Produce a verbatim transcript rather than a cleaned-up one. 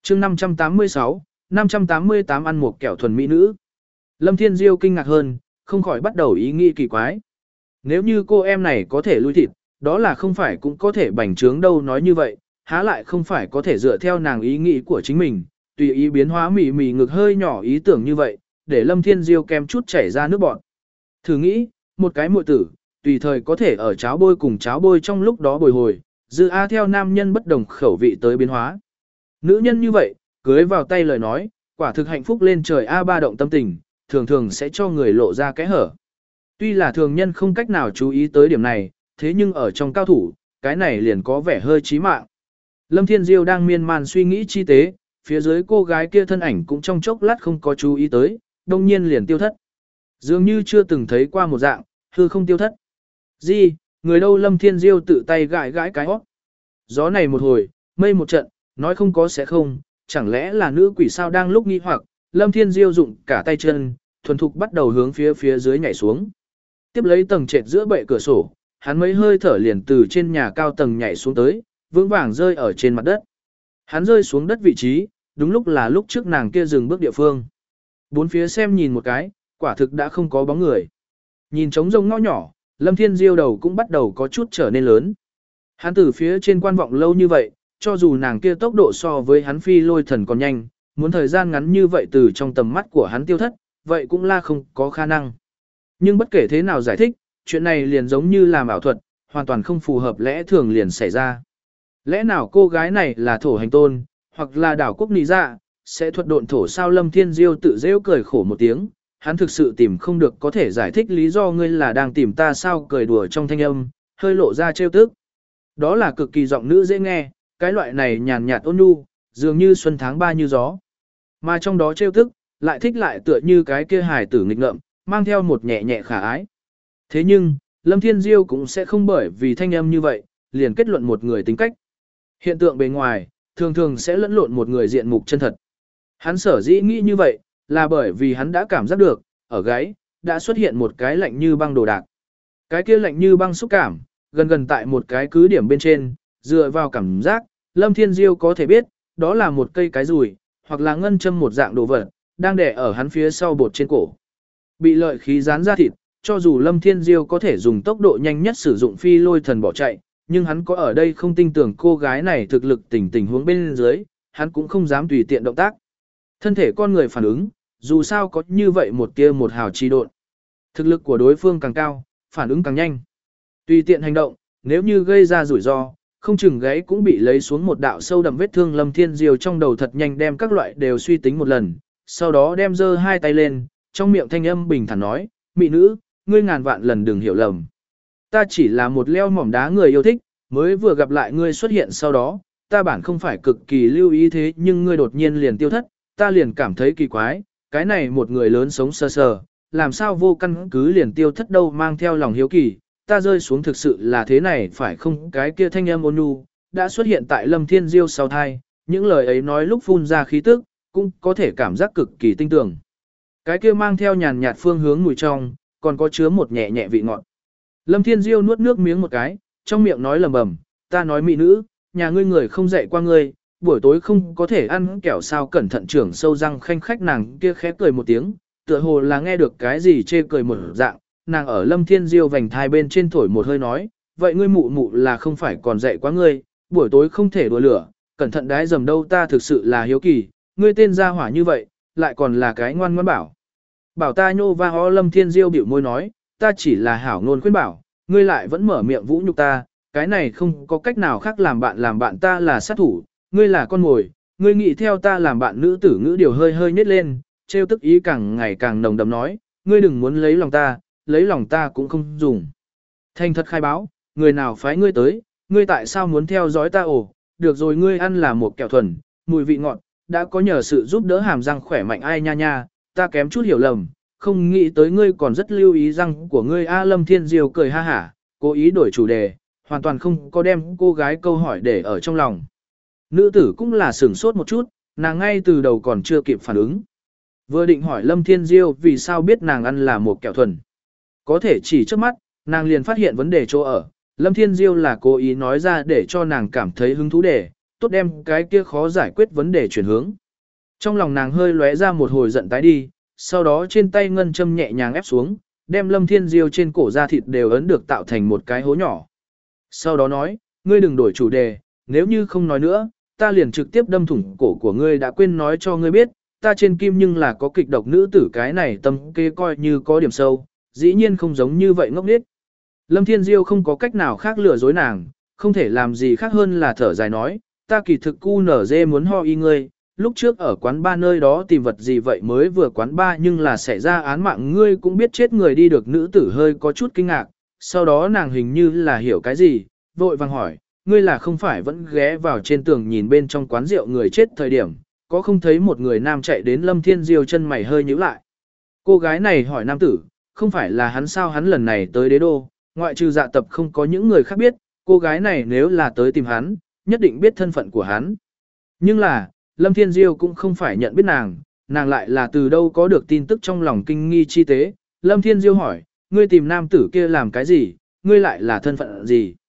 chương năm trăm tám mươi sáu, năm trăm tám mươi tám ăn một kẹo thuần mỹ nữ. Lâm Thiên Diêu kinh ngạc hơn, không khỏi bắt đầu ý nghĩ kỳ quái. Nếu như cô em này có thể lui thịt, đó là không phải cũng có thể bành trướng đâu, nói như vậy, há lại không phải có thể dựa theo nàng ý nghĩ của chính mình, tùy ý biến hóa mỉ mỉ ngực hơi nhỏ ý tưởng như vậy, để Lâm Thiên Diêu kem chút chảy ra nước bọt. Thử nghĩ, một cái muội tử, tùy thời có thể ở cháo bôi cùng cháo bôi trong lúc đó bồi hồi, dư a theo nam nhân bất đồng khẩu vị tới biến hóa. Nữ nhân như vậy, cưới vào tay lời nói, quả thực hạnh phúc lên trời a ba động tâm tình, thường thường sẽ cho người lộ ra kẽ hở. Tuy là thường nhân không cách nào chú ý tới điểm này, thế nhưng ở trong cao thủ, cái này liền có vẻ hơi chí mạng. Lâm Thiên Diêu đang miên man suy nghĩ chi tế, phía dưới cô gái kia thân ảnh cũng trong chốc lát không có chú ý tới, đông nhiên liền tiêu thất. Dường như chưa từng thấy qua một dạng, hư không tiêu thất. Gì, người đâu? Lâm Thiên Diêu tự tay gãi gãi cái hót. Gió này một hồi, mây một trận, nói không có sẽ không, chẳng lẽ là nữ quỷ sao? Đang lúc nghi hoặc, Lâm Thiên Diêu dụng cả tay chân, thuần thục bắt đầu hướng phía phía dưới nhảy xuống. Tiếp lấy tầng trệt giữa bệ cửa sổ, hắn mấy hơi thở liền từ trên nhà cao tầng nhảy xuống tới, vững vàng rơi ở trên mặt đất. Hắn rơi xuống đất vị trí, đúng lúc là lúc trước nàng kia dừng bước địa phương. Bốn phía xem nhìn một cái, quả thực đã không có bóng người. Nhìn trống rông ngõ nhỏ, Lâm Thiên Diêu đầu cũng bắt đầu có chút trở nên lớn. Hắn từ phía trên quan vọng lâu như vậy, cho dù nàng kia tốc độ so với hắn phi lôi thần còn nhanh, muốn thời gian ngắn như vậy từ trong tầm mắt của hắn tiêu thất, vậy cũng là không có khả năng. Nhưng bất kể thế nào giải thích, chuyện này liền giống như làm ảo thuật, hoàn toàn không phù hợp lẽ thường liền xảy ra. Lẽ nào cô gái này là thổ hành tôn, hoặc là đảo quốc nị dạ, sẽ thuật độn thổ sao? Lâm Thiên Diêu tự rêu cười khổ một tiếng, hắn thực sự tìm không được có thể giải thích lý do ngươi là đang tìm ta sao, cười đùa trong thanh âm, hơi lộ ra trêu tức. Đó là cực kỳ giọng nữ dễ nghe, cái loại này nhàn nhạt ôn nhu, dường như xuân tháng ba như gió. Mà trong đó trêu tức, lại thích lại tựa như cái kia hài tử nghịch ngợm, mang theo một nhẹ nhẹ khả ái. Thế nhưng, Lâm Thiên Diêu cũng sẽ không bởi vì thanh âm như vậy, liền kết luận một người tính cách. Hiện tượng bề ngoài, thường thường sẽ lẫn lộn một người diện mục chân thật. Hắn sở dĩ nghĩ như vậy, là bởi vì hắn đã cảm giác được, ở gáy, đã xuất hiện một cái lạnh như băng đồ đạc. Cái kia lạnh như băng xúc cảm, gần gần tại một cái cứ điểm bên trên, dựa vào cảm giác, Lâm Thiên Diêu có thể biết, đó là một cây cái rùi, hoặc là ngân châm một dạng đồ vật, đang đè ở hắn phía sau bột trên cổ. Bị lợi khí dán ra thịt, cho dù Lâm Thiên Diêu có thể dùng tốc độ nhanh nhất sử dụng phi lôi thần bỏ chạy, nhưng hắn có ở đây không tin tưởng cô gái này thực lực tình tình huống bên dưới, hắn cũng không dám tùy tiện động tác. Thân thể con người phản ứng, dù sao có như vậy một tia một hào chi độn. Thực lực của đối phương càng cao, phản ứng càng nhanh. Tùy tiện hành động, nếu như gây ra rủi ro, không chừng gáy cũng bị lấy xuống một đạo sâu đậm vết thương. Lâm Thiên Diêu trong đầu thật nhanh đem các loại đều suy tính một lần, sau đó đem giơ hai tay lên, trong miệng thanh âm bình thản nói, mị nữ, ngươi ngàn vạn lần đừng hiểu lầm. Ta chỉ là một leo mỏm đá người yêu thích, mới vừa gặp lại ngươi xuất hiện sau đó, ta bản không phải cực kỳ lưu ý thế nhưng ngươi đột nhiên liền tiêu thất, ta liền cảm thấy kỳ quái, cái này một người lớn sống sơ sờ, làm sao vô căn cứ liền tiêu thất đâu. Mang theo lòng hiếu kỳ, ta rơi xuống thực sự là thế này phải không? Cái kia thanh âm ôn nhu đã xuất hiện tại Lâm Thiên Diêu sau thai, những lời ấy nói lúc phun ra khí tức, cũng có thể cảm giác cực kỳ tinh tường. Cái kia mang theo nhàn nhạt phương hướng mùi trong, còn có chứa một nhẹ nhẹ vị ngọt. Lâm Thiên Diêu nuốt nước miếng một cái, trong miệng nói lầm bầm, ta nói mỹ nữ, nhà ngươi người không dạy qua ngươi, buổi tối không có thể ăn kẹo sao? Cẩn thận trưởng sâu răng khanh khách, nàng kia khẽ cười một tiếng, tựa hồ là nghe được cái gì chê cười một dạng, nàng ở Lâm Thiên Diêu vành thai bên trên thổi một hơi nói, vậy ngươi mụ mụ là không phải còn dạy quá ngươi, buổi tối không thể đùa lửa, cẩn thận đái dầm đâu. Ta thực sự là hiếu kỳ, ngươi tên gia hỏa như vậy, lại còn là cái ngoan ngoãn bảo. Bảo ta nhô va ho. Lâm Thiên Diêu bĩu môi nói, ta chỉ là hảo ngôn khuyên bảo, ngươi lại vẫn mở miệng vũ nhục ta, cái này không có cách nào khác, làm bạn làm bạn ta là sát thủ, ngươi là con mồi, ngươi nghĩ theo ta làm bạn. Nữ tử ngữ điều hơi hơi nhếch lên, trêu tức ý càng ngày càng nồng đậm nói, ngươi đừng muốn lấy lòng ta, lấy lòng ta cũng không dùng. Thành thật khai báo, người nào phái ngươi tới, ngươi tại sao muốn theo dõi ta? Ồ, được rồi, ngươi ăn là một kẹo thuần, mùi vị ngọt, đã có nhờ sự giúp đỡ hàm răng khỏe mạnh. Ai nha nha, ta kém chút hiểu lầm, không nghĩ tới ngươi còn rất lưu ý răng của ngươi a. Lâm Thiên Diêu cười ha hả, cố ý đổi chủ đề, hoàn toàn không có đem cô gái câu hỏi để ở trong lòng. Nữ tử cũng là sửng sốt một chút, nàng ngay từ đầu còn chưa kịp phản ứng. Vừa định hỏi Lâm Thiên Diêu vì sao biết nàng ăn là một kẹo thuần. Có thể chỉ trước mắt, nàng liền phát hiện vấn đề chỗ ở. Lâm Thiên Diêu là cố ý nói ra để cho nàng cảm thấy hứng thú để, tốt đem cái kia khó giải quyết vấn đề chuyển hướng. Trong lòng nàng hơi lóe ra một hồi giận tái đi, sau đó trên tay ngân châm nhẹ nhàng ép xuống, đem Lâm Thiên Diêu trên cổ da thịt đều ấn được tạo thành một cái hố nhỏ. Sau đó nói, ngươi đừng đổi chủ đề, nếu như không nói nữa, ta liền trực tiếp đâm thủng cổ của ngươi, đã quên nói cho ngươi biết, ta trên kim nhưng là có kịch độc nữ tử, cái này tâm kế coi như có điểm sâu, dĩ nhiên không giống như vậy ngốc nghếch. Lâm Thiên Diêu không có cách nào khác lừa dối nàng, không thể làm gì khác hơn là thở dài nói, ta kỳ thực cu nở dê muốn ho y ngươi, lúc trước ở quán ba nơi đó tìm vật gì vậy mới vừa quán ba nhưng là xảy ra án mạng, ngươi cũng biết chết người đi được. Nữ tử hơi có chút kinh ngạc, sau đó nàng hình như là hiểu cái gì, vội vàng hỏi, ngươi là không phải vẫn ghé vào trên tường nhìn bên trong quán rượu người chết thời điểm, có không thấy một người nam chạy đến? Lâm Thiên Diêu chân mày hơi nhíu lại. Cô gái này hỏi nam tử, không phải là hắn sao? Hắn lần này tới đế đô, ngoại trừ Dạ Tập không có những người khác biết, cô gái này nếu là tới tìm hắn, nhất định biết thân phận của hắn. Nhưng là, Lâm Thiên Diêu cũng không phải nhận biết nàng, nàng lại là từ đâu có được tin tức, trong lòng kinh nghi chi tế. Lâm Thiên Diêu hỏi, ngươi tìm nam tử kia làm cái gì, ngươi lại là thân phận gì?